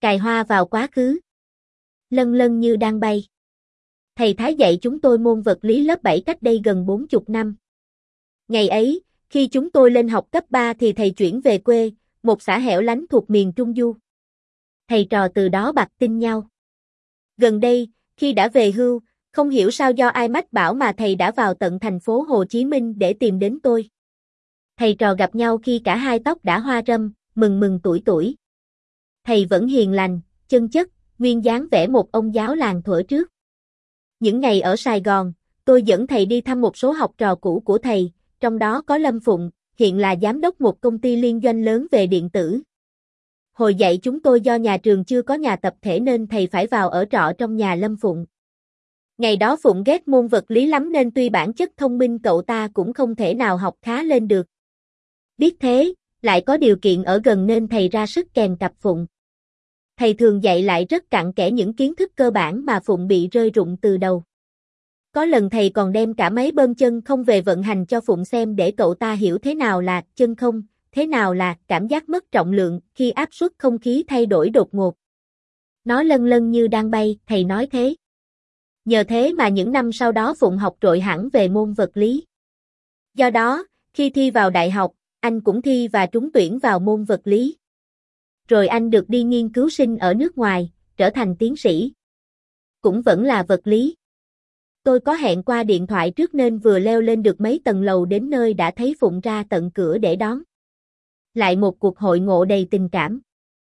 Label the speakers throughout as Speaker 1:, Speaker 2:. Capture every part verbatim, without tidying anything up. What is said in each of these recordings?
Speaker 1: Cài hoa vào quá khứ. Lân lân như đang bay. Thầy Thái dạy chúng tôi môn vật lý lớp bảy cách đây gần bốn mươi năm. Ngày ấy, khi chúng tôi lên học cấp ba thì thầy chuyển về quê, một xã hẻo lánh thuộc miền Trung Du. Thầy trò từ đó bặt tin nhau. Gần đây, khi đã về hưu, không hiểu sao do ai mách bảo mà thầy đã vào tận thành phố Hồ Chí Minh để tìm đến tôi. Thầy trò gặp nhau khi cả hai tóc đã hoa râm, mừng mừng tuổi tuổi. Thầy vẫn hiền lành, chân chất, nguyên dáng vẻ một ông giáo làng thuở trước. Những ngày ở Sài Gòn, tôi dẫn thầy đi thăm một số học trò cũ của thầy, trong đó có Lâm Phụng, hiện là giám đốc một công ty liên doanh lớn về điện tử. Hồi dạy chúng tôi do nhà trường chưa có nhà tập thể nên thầy phải vào ở trọ trong nhà Lâm Phụng. Ngày đó Phụng ghét môn vật lý lắm nên tuy bản chất thông minh cậu ta cũng không thể nào học khá lên được. Biết thế, lại có điều kiện ở gần nên thầy ra sức kèm cặp Phụng. Thầy thường dạy lại rất cặn kẽ những kiến thức cơ bản mà Phụng bị rơi rụng từ đầu. Có lần thầy còn đem cả máy bơm chân không về vận hành cho Phụng xem để cậu ta hiểu thế nào là chân không, thế nào là cảm giác mất trọng lượng khi áp suất không khí thay đổi đột ngột. Nó lân lân như đang bay, thầy nói thế. Nhờ thế mà những năm sau đó Phụng học trội hẳn về môn vật lý. Do đó, khi thi vào đại học, anh cũng thi và trúng tuyển vào môn vật lý. Rồi anh được đi nghiên cứu sinh ở nước ngoài, trở thành tiến sĩ. Cũng vẫn là vật lý. Tôi có hẹn qua điện thoại trước nên vừa leo lên được mấy tầng lầu đến nơi đã thấy Phụng ra tận cửa để đón. Lại một cuộc hội ngộ đầy tình cảm.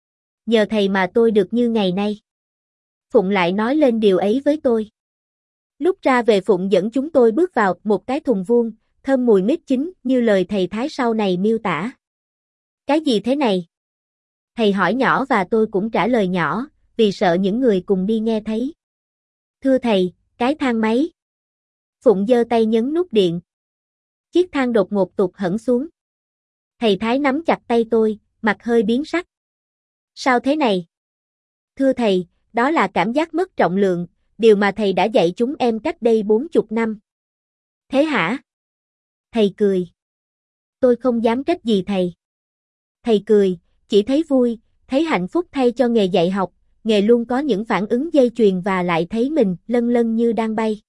Speaker 1: Nhờ thầy mà tôi được như ngày nay. Phụng lại nói lên điều ấy với tôi. Lúc ra về Phụng dẫn chúng tôi bước vào một cái thùng vuông, thơm mùi mít chín như lời thầy Thái sau này miêu tả. Cái gì thế này? Thầy hỏi nhỏ và tôi cũng trả lời nhỏ, vì sợ những người cùng đi nghe thấy. Thưa thầy, cái thang máy. Phụng giơ tay nhấn nút điện. Chiếc thang đột ngột tụt hẳn xuống. Thầy Thái nắm chặt tay tôi, mặt hơi biến sắc. Sao thế này? Thưa thầy, đó là cảm giác mất trọng lượng, điều mà thầy đã dạy chúng em cách đây bốn mươi năm. Thế hả? Thầy cười. Tôi không dám trách gì thầy. Thầy cười, chỉ thấy vui, thấy hạnh phúc thay cho nghề dạy học, nghề luôn có những phản ứng dây chuyền và lại thấy mình lân lân như đang bay.